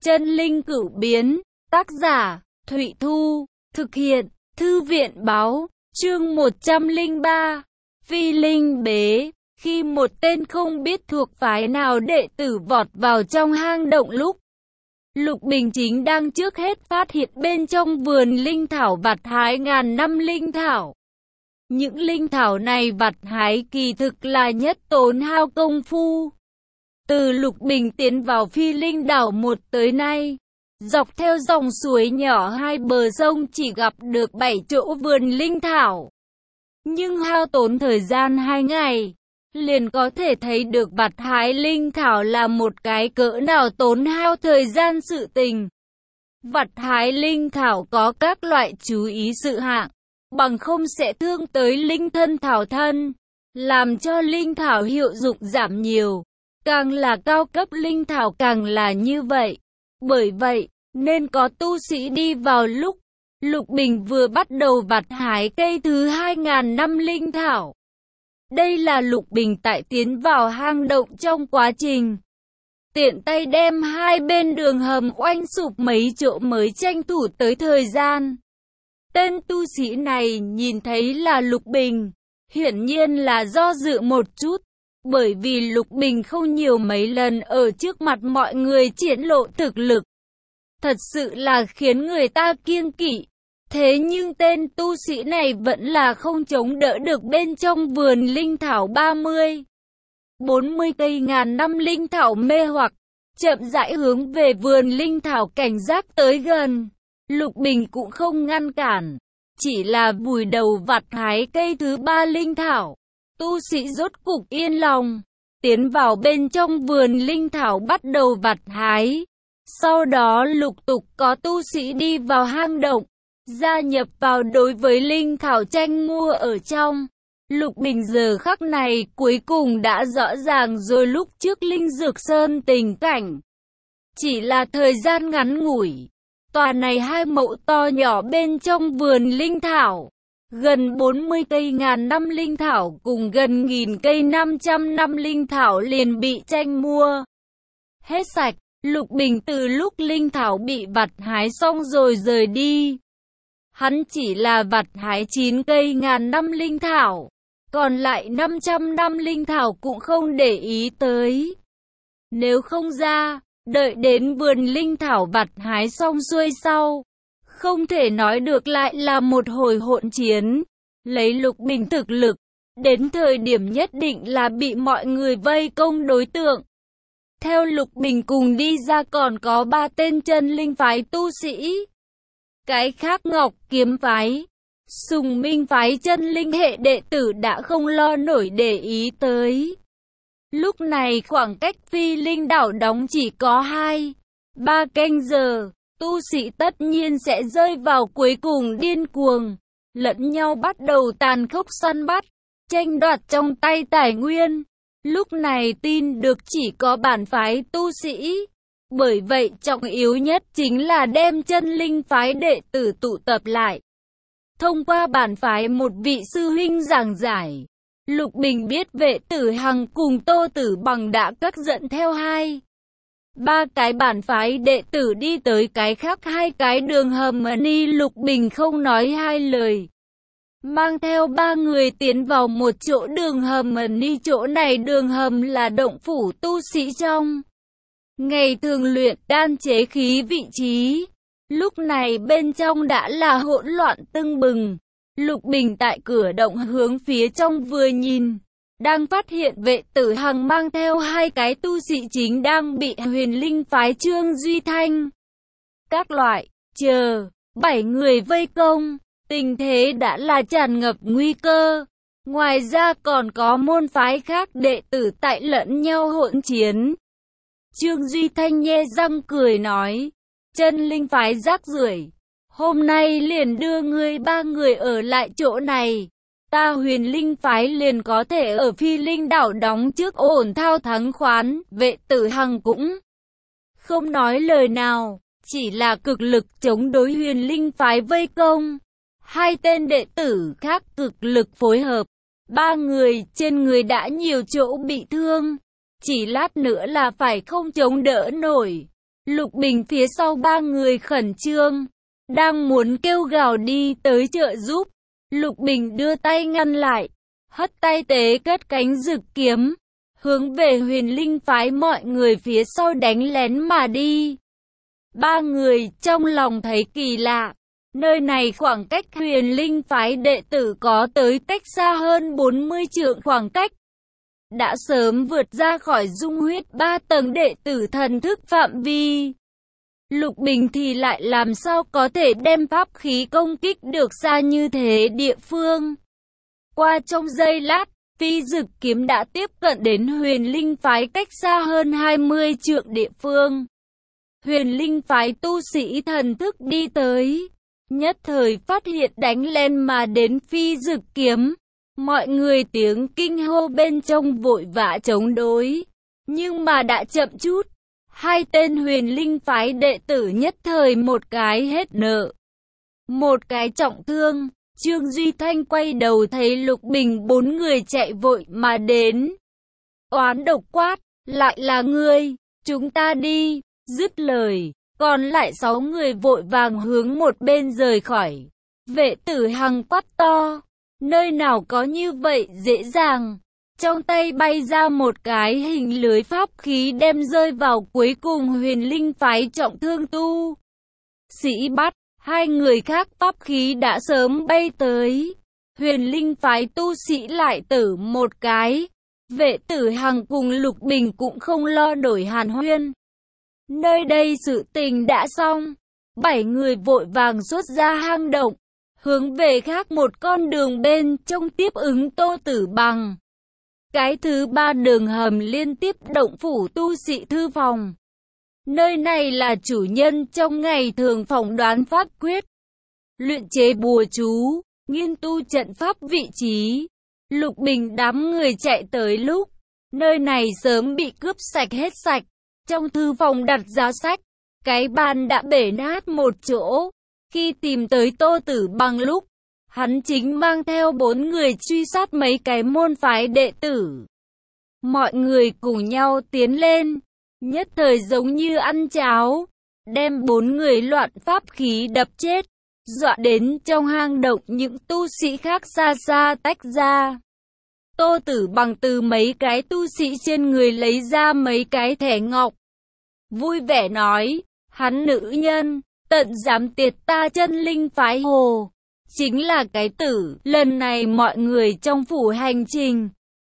Chân linh cửu biến, tác giả, Thụy Thu, thực hiện, Thư viện báo, chương 103, Phi Linh Bế. Khi một tên không biết thuộc phái nào đệ tử vọt vào trong hang động lúc Lục Bình chính đang trước hết phát hiện bên trong vườn linh thảo vặt hái ngàn năm linh thảo. Những linh thảo này vặt hái kỳ thực là nhất tốn hao công phu. Từ Lục Bình tiến vào Phi Linh đảo một tới nay, dọc theo dòng suối nhỏ hai bờ sông chỉ gặp được 7 chỗ vườn linh thảo. Nhưng hao tốn thời gian 2 ngày, liền có thể thấy được vặt hái linh thảo là một cái cỡ nào tốn hao thời gian sự tình. Vặt hái linh thảo có các loại chú ý sự hạng, bằng không sẽ thương tới linh thân thảo thân, làm cho linh thảo hiệu dụng giảm nhiều. Càng là cao cấp linh thảo càng là như vậy. Bởi vậy, nên có tu sĩ đi vào lúc Lục Bình vừa bắt đầu vặt hái cây thứ 2000 năm linh thảo. Đây là Lục Bình tại tiến vào hang động trong quá trình tiện tay đem hai bên đường hầm oanh sụp mấy chỗ mới tranh thủ tới thời gian. Tên tu sĩ này nhìn thấy là Lục Bình, hiển nhiên là do dự một chút, bởi vì Lục Bình không nhiều mấy lần ở trước mặt mọi người triển lộ thực lực. Thật sự là khiến người ta kiêng kỵ. Thế nhưng tên tu sĩ này vẫn là không chống đỡ được bên trong vườn linh thảo 40 cây ngàn năm linh thảo mê hoặc, chậm rãi hướng về vườn linh thảo cảnh giác tới gần. Lục Bình cũng không ngăn cản, chỉ là vùi đầu vặt hái cây thứ 3 linh thảo. Tu sĩ rốt cục yên lòng, tiến vào bên trong vườn linh thảo bắt đầu vặt hái. Sau đó lục tục có tu sĩ đi vào hang động, gia nhập vào đối với linh thảo tranh mua ở trong. Lục Bình giờ khắc này cuối cùng đã rõ ràng rồi lúc trước Linh Dược Sơn tình cảnh. Chỉ là thời gian ngắn ngủi, tòa này hai mẫu to nhỏ bên trong vườn linh thảo, gần 40 cây ngàn năm linh thảo cùng gần 1000 cây 500 năm linh thảo liền bị tranh mua hết sạch. Lục Bình từ lúc linh thảo bị vặt hái xong rồi rời đi, hắn chỉ là vặt hái 9 cây ngàn năm linh thảo, còn lại 500 năm linh thảo cũng không để ý tới. Nếu không ra, đợi đến vườn linh thảo vặt hái xong xuôi sau, không thể nói được lại là một hồi hỗn chiến. Lấy Lục Bình thực lực, đến thời điểm nhất định là bị mọi người vây công đối tượng. Theo Lục Bình cùng đi ra còn có 3 tên chân linh phái tu sĩ. Cái khác Ngọc Kiếm phái, Sùng Minh phái chân linh hệ đệ tử đã không lo nổi để ý tới. Lúc này khoảng cách Phi Linh đảo đóng chỉ có 2-3 canh giờ, tu sĩ tất nhiên sẽ rơi vào cuối cùng điên cuồng, lẫn nhau bắt đầu tàn khốc săn bắt, tranh đoạt trong tay tài nguyên. Lúc này tin được chỉ có bản phái tu sĩ. Bởi vậy trọng yếu nhất chính là đem chân linh phái đệ tử tụ tập lại. Thông qua bản phái một vị sư huynh giảng giải, Lục Bình biết Vệ Tử Hằng cùng Tô Tử Bằng đã cất dẫn theo 2-3 cái bản phái đệ tử đi tới cái khác 2 cái đường hầm ni. Lục Bình không nói hai lời, mang theo 3 người tiến vào một chỗ đường hầm ni. Chỗ này đường hầm là động phủ tu sĩ trong ngày thường luyện đan chế khí vị trí. Lúc này bên trong đã là hỗn loạn tưng bừng. Lục Bình tại cửa động hướng phía trong vừa nhìn, đang phát hiện Vệ Tử Hằng mang theo 2 cái tu sĩ chính đang bị Huyền Linh phái Trương Duy Thanh các loại 7 người vây công. Tình thế đã là tràn ngập nguy cơ. Ngoài ra còn có môn phái khác đệ tử tại lẫn nhau hỗn chiến. Trương Duy Thanh nhe răng cười nói, chân linh phái rác rưởi, hôm nay liền đưa ngươi 3 người ở lại chỗ này. Ta Huyền Linh phái liền có thể ở Phi Linh đảo đóng trước ổn thao thắng khoán. Vệ Tử Hằng cũng không nói lời nào, chỉ là cực lực chống đối Huyền Linh phái vây công. 2 tên đệ tử khác cực lực phối hợp. 3 người trên người đã nhiều chỗ bị thương, chỉ lát nữa là phải không chống đỡ nổi. Lục Bình phía sau ba người khẩn trương, đang muốn kêu gào đi tới trợ giúp. Lục Bình đưa tay ngăn lại, hất tay tế cất cánh rực kiếm, hướng về Huyền Linh phái mọi người phía sau đánh lén mà đi. Ba người trong lòng thấy kỳ lạ, nơi này khoảng cách Huyền Linh phái đệ tử có tới cách xa hơn 40 trượng, khoảng cách đã sớm vượt ra khỏi dung huyết 3 tầng đệ tử thần thức phạm vi. Lục Bình thì lại làm sao có thể đem pháp khí công kích được xa như thế địa phương. Qua trong giây lát, phi dực kiếm đã tiếp cận đến Huyền Linh phái cách xa hơn 20 trượng địa phương. Huyền Linh phái tu sĩ thần thức đi tới, nhất thời phát hiện đánh lên mà đến phi dực kiếm. Mọi người tiếng kinh hô bên trong vội vã chống đối, nhưng mà đã chậm chút. Hai tên Huyền Linh phái đệ tử nhất thời một cái hết nợ, một cái trọng thương. Trương Duy Thanh quay đầu thấy Lục Bình 4 người chạy vội mà đến, oán độc quát, lại là ngươi, chúng ta đi. Dứt lời, còn lại 6 người vội vàng hướng một bên rời khỏi. Vệ Tử Hằng quát to, nơi nào có như vậy dễ dàng. Trong tay bay ra một cái hình lưới pháp khí đem rơi vào cuối cùng Huyền Linh phái trọng thương tu sĩ bắt. Hai người khác pháp khí đã sớm bay tới. Huyền Linh phái tu sĩ lại tử một cái. Vệ Tử Hằng cùng Lục Bình cũng không lo đổi hàn huyên. Nơi đây sự tình đã xong. 7 người vội vàng xuất ra hang động, hướng về khác một con đường bên trong tiếp ứng Tô Tử Bằng. Cái thứ 3 đường hầm liên tiếp động phủ tu sĩ thư phòng. Nơi này là chủ nhân trong ngày thường phỏng đoán pháp quyết, luyện chế bùa chú, nghiên tu trận pháp vị trí. Lục Bình đám người chạy tới lúc, nơi này sớm bị cướp sạch hết sạch. Trong thư phòng đặt giá sách, cái bàn đã bể nát một chỗ. Khi tìm tới Tô Tử Bằng lúc, hắn chính mang theo 4 người truy sát mấy cái môn phái đệ tử. Mọi người cùng nhau tiến lên, nhất thời giống như ăn cháo, đem 4 người loạn pháp khí đập chết, dọa đến trong hang động những tu sĩ khác xa xa tách ra. Tô Tử Bằng từ mấy cái tu sĩ trên người lấy ra mấy cái thẻ ngọc, vui vẻ nói, hắn nữ nhân, tận dám tiệt ta Chân Linh phái Hồ, chính là cái tử. Lần này mọi người trong phủ hành trình,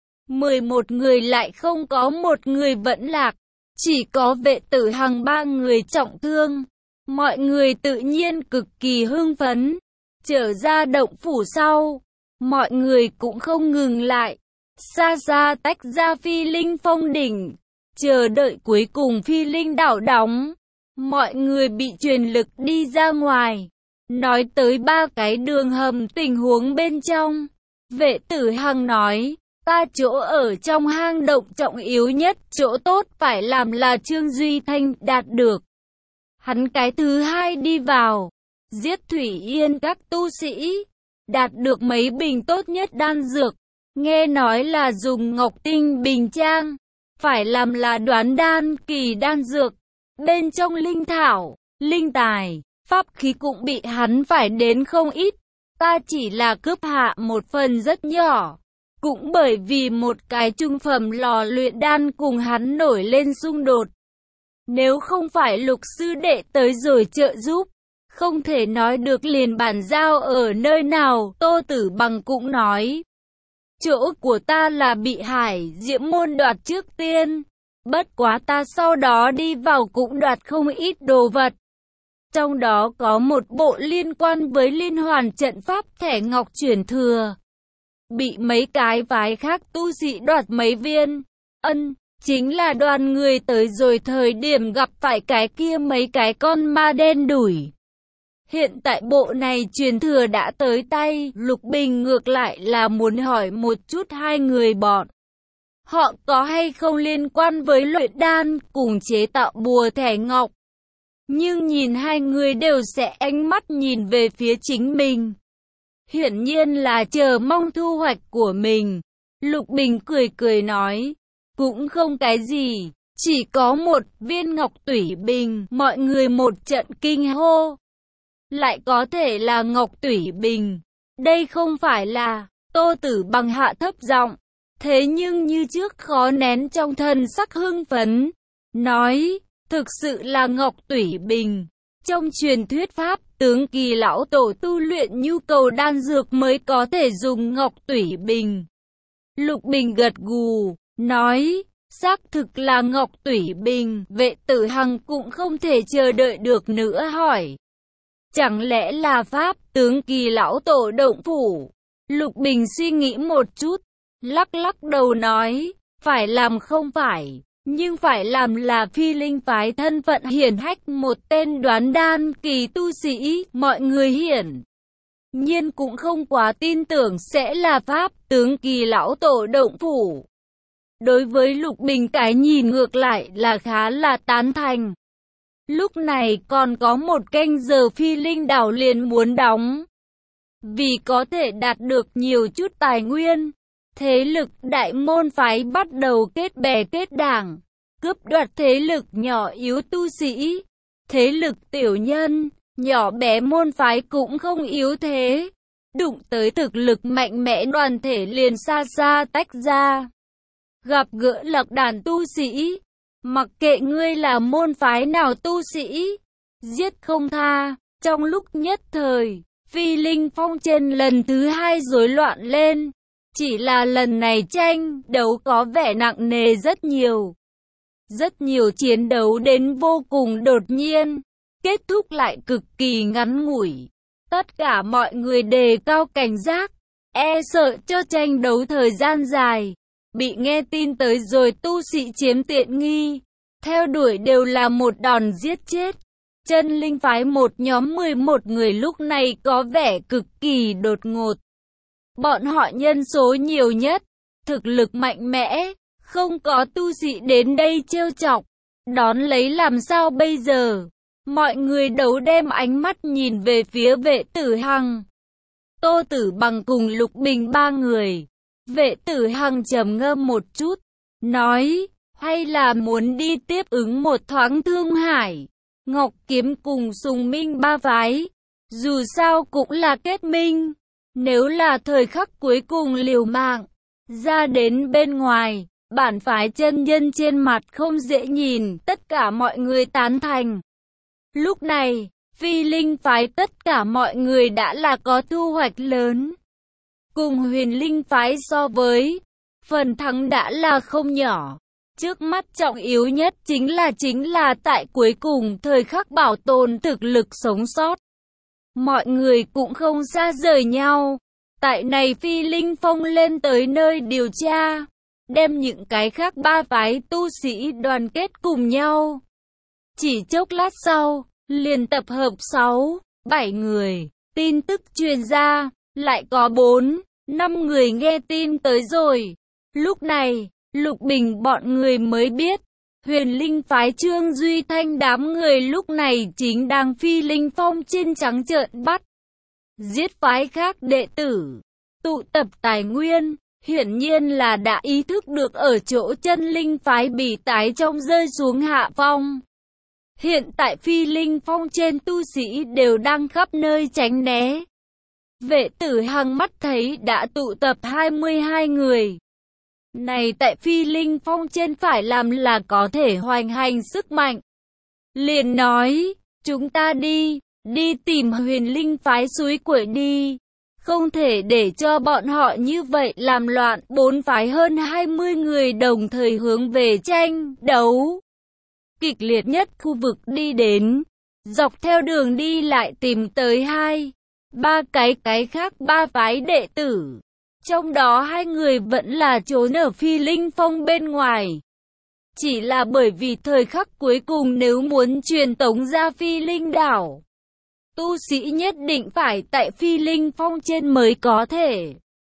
11 người lại không có một người vẫn lạc, chỉ có Vệ Tử Hằng 3 người trọng thương. Mọi người tự nhiên cực kỳ hưng phấn. Trở ra động phủ sau, mọi người cũng không ngừng lại, xa xa tách ra Phi Linh Phong đỉnh, chờ đợi cuối cùng Phi Linh đảo đóng. Mọi người bị truyền lực đi ra ngoài, nói tới 3 cái đường hầm tình huống bên trong. Vệ Tử Hằng nói, ta chỗ ở trong hang động trọng yếu nhất, chỗ tốt phải làm là Trương Duy Thanh đạt được. Hắn cái thứ 2 đi vào, giết Thủy Yên các tu sĩ, đạt được mấy bình tốt nhất đan dược, nghe nói là dùng ngọc tinh bình trang, phải làm là Đoán đan kỳ đan dược, bên trong linh thảo, linh tài, pháp khí cũng bị hắn phải đến không ít. Ta chỉ là cướp hạ một phần rất nhỏ, cũng bởi vì một cái trung phẩm lò luyện đan cùng hắn nổi lên xung đột. Nếu không phải Lục sư đệ tới rồi trợ giúp, không thể nói được liền bản giao ở nơi nào. Tô Tử Bằng cũng nói, chỗ của ta là bị Hải Diễm môn đoạt trước tiên, bất quá ta sau đó đi vào cũng đoạt không ít đồ vật. Trong đó có một bộ liên quan với liên hoàn trận pháp thẻ ngọc chuyển thừa, bị mấy cái phái khác tu sĩ đoạt mấy viên. Chính là đoàn người tới rồi thời điểm gặp phải cái kia mấy cái con ma đen đủi. Hiện tại bộ này truyền thừa đã tới tay. Lục Bình ngược lại là muốn hỏi một chút hai người bọn họ có hay không liên quan với luyện đan cùng chế tạo bùa thẻ ngọc. Nhưng nhìn hai người đều sẽ ánh mắt nhìn về phía chính mình, hiển nhiên là chờ mong thu hoạch của mình. Lục Bình cười cười nói, cũng không cái gì, chỉ có một viên ngọc tủy bình, mọi người một trận kinh hô. Lại có thể là ngọc tủy bình, đây không phải là, Tô Tử Bằng hạ thấp giọng, thế nhưng như trước khó nén trong thần sắc hưng phấn, nói, thực sự là ngọc tủy bình. Trong truyền thuyết Pháp tướng Kỳ lão tổ tu luyện nhu cầu đan dược mới có thể dùng ngọc tủy bình. Lục Bình gật gù, nói, xác thực là ngọc tủy bình. Vệ Tử Hằng cũng không thể chờ đợi được nữa hỏi, chẳng lẽ là Pháp tướng Kỳ lão tổ động phủ? Lục Bình suy nghĩ một chút, lắc lắc đầu nói, phải làm không phải, nhưng phải làm là Phi Linh phái thân phận hiển hách một tên đoán đan kỳ tu sĩ, mọi người hiển nhiên cũng không quá tin tưởng sẽ là Pháp tướng Kỳ lão tổ động phủ. Đối với Lục Bình cái nhìn ngược lại là khá là tán thành. Lúc này còn có một canh giờ Phi Linh đảo liền muốn đóng. Vì có thể đạt được nhiều chút tài nguyên, thế lực đại môn phái bắt đầu kết bè kết đảng, cướp đoạt thế lực nhỏ yếu tu sĩ. Thế lực tiểu nhân, nhỏ bé môn phái cũng không yếu thế. Đụng tới thực lực mạnh mẽ đoàn thể liền xa xa tách ra. Gặp gỡ lạc đàn tu sĩ, mặc kệ ngươi là môn phái nào tu sĩ, giết không tha. Trong lúc nhất thời, Phi Linh Phong trên lần thứ hai rối loạn lên. Chỉ là lần này tranh đấu có vẻ nặng nề rất nhiều. Rất nhiều chiến đấu đến vô cùng đột nhiên, kết thúc lại cực kỳ ngắn ngủi. Tất cả mọi người đề cao cảnh giác, e sợ cho tranh đấu thời gian dài, bị nghe tin tới rồi tu sĩ chiếm tiện nghi. Theo đuổi đều là một đòn giết chết. Chân linh phái một nhóm 11 người lúc này có vẻ cực kỳ đột ngột. Bọn họ nhân số nhiều nhất, thực lực mạnh mẽ, không có tu sĩ đến đây trêu chọc, đón lấy làm sao bây giờ? Mọi người đấu đem ánh mắt nhìn về phía Vệ Tử Hằng. Tô Tử Bằng cùng Lục Bình ba người. Vệ Tử Hằng trầm ngâm một chút, nói, hay là muốn đi tiếp ứng một thoáng Thương Hải, Ngọc Kiếm cùng Sùng Minh ba phái. Dù sao cũng là kết minh, nếu là thời khắc cuối cùng liều mạng, ra đến bên ngoài, bản phái chân nhân trên mặt không dễ nhìn, tất cả mọi người tán thành. Lúc này, Phi Linh phái tất cả mọi người đã là có thu hoạch lớn. Cùng Huyền Linh phái so với, phần thắng đã là không nhỏ. Trước mắt trọng yếu nhất chính là tại cuối cùng thời khắc bảo tồn thực lực sống sót. Mọi người cũng không xa rời nhau. Tại này Phi Linh Phong lên tới nơi điều tra, đem những cái khác ba phái tu sĩ đoàn kết cùng nhau. Chỉ chốc lát sau, liền tập hợp 6-7 người, tin tức truyền ra, lại có 4-5 người nghe tin tới rồi. Lúc này, Lục Bình bọn người mới biết, Huyền Linh phái Trương Duy Thanh đám người lúc này chính đang Phi Linh Phong trên trắng trợn bắt giết phái khác đệ tử, tụ tập tài nguyên, hiển nhiên là đã ý thức được ở chỗ chân linh phái bị tái trong rơi xuống hạ phong. Hiện tại Phi Linh Phong trên tu sĩ đều đang khắp nơi tránh né. Vệ Tử Hằng mắt thấy đã tụ tập 22 người. Này tại Phi Linh Phong trên phải làm là có thể hoành hành sức mạnh. Liền nói, chúng ta đi tìm Huyền Linh phái suối quậy đi. Không thể để cho bọn họ như vậy làm loạn. 4 phái hơn 20 người đồng thời hướng về tranh đấu kịch liệt nhất khu vực đi đến. Dọc theo đường đi lại tìm tới 2-3 cái khác ba phái đệ tử. Trong đó 2 người vẫn là trốn ở Phi Linh Phong bên ngoài. Chỉ là bởi vì thời khắc cuối cùng nếu muốn truyền tống ra Phi Linh đảo, tu sĩ nhất định phải tại Phi Linh Phong trên mới có thể.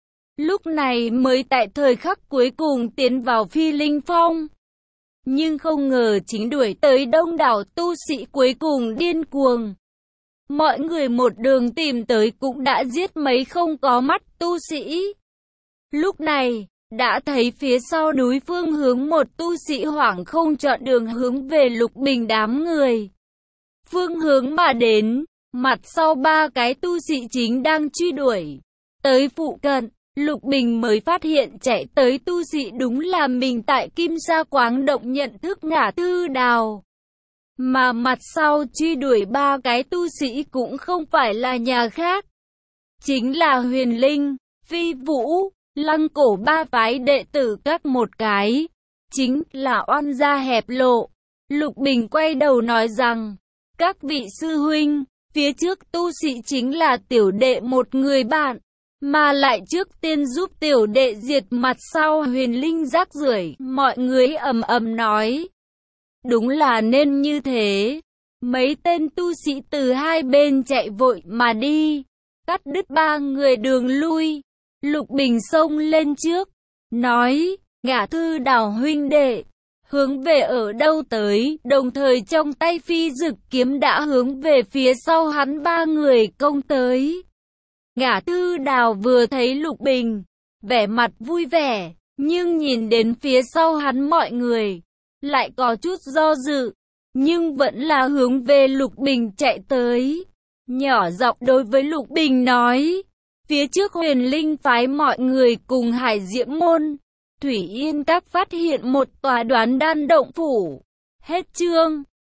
Lúc này mới tại thời khắc cuối cùng tiến vào Phi Linh Phong. Nhưng không ngờ chính đuổi tới đông đảo tu sĩ cuối cùng điên cuồng. Mọi người một đường tìm tới cũng đã giết mấy không có mắt tu sĩ. Lúc này, đã thấy phía sau núi phương hướng một tu sĩ hoảng không chọn đường hướng về Lục Bình đám người. Phương hướng mà đến, mặt sau ba cái tu sĩ chính đang truy đuổi. Tới phụ cận, Lục Bình mới phát hiện chạy tới tu sĩ đúng là mình tại Kim Sa Quáng Động nhận thức Ngả Tư Đào. Mà mặt sau truy đuổi ba cái tu sĩ cũng không phải là nhà khác. Chính là Huyền Linh, Phi Vũ, Lăng Cổ ba phái đệ tử các một cái. Chính là oan gia hẹp lộ. Lục Bình quay đầu nói rằng, các vị sư huynh, phía trước tu sĩ chính là tiểu đệ một người bạn. Mà lại trước tiên giúp tiểu đệ diệt mặt sau Huyền Linh rác rưởi, mọi người ầm ầm nói. Đúng là nên như thế. Mấy tên tu sĩ từ hai bên chạy vội mà đi, cắt đứt ba người đường lui. Lục Bình xông lên trước, nói, Ngả Thư Đào huynh đệ, hướng về ở đâu tới, đồng thời trong tay phi dực kiếm đã hướng về phía sau hắn ba người công tới. Ngả Thư Đào vừa thấy Lục Bình, vẻ mặt vui vẻ, nhưng nhìn đến phía sau hắn mọi người, lại có chút do dự, nhưng vẫn là hướng về Lục Bình chạy tới. Nhỏ giọng đối với Lục Bình nói, phía trước Huyền Linh phái mọi người cùng Hải Diễm Môn, Thủy Yên Các phát hiện một tòa đoán đan động phủ. Hết chương.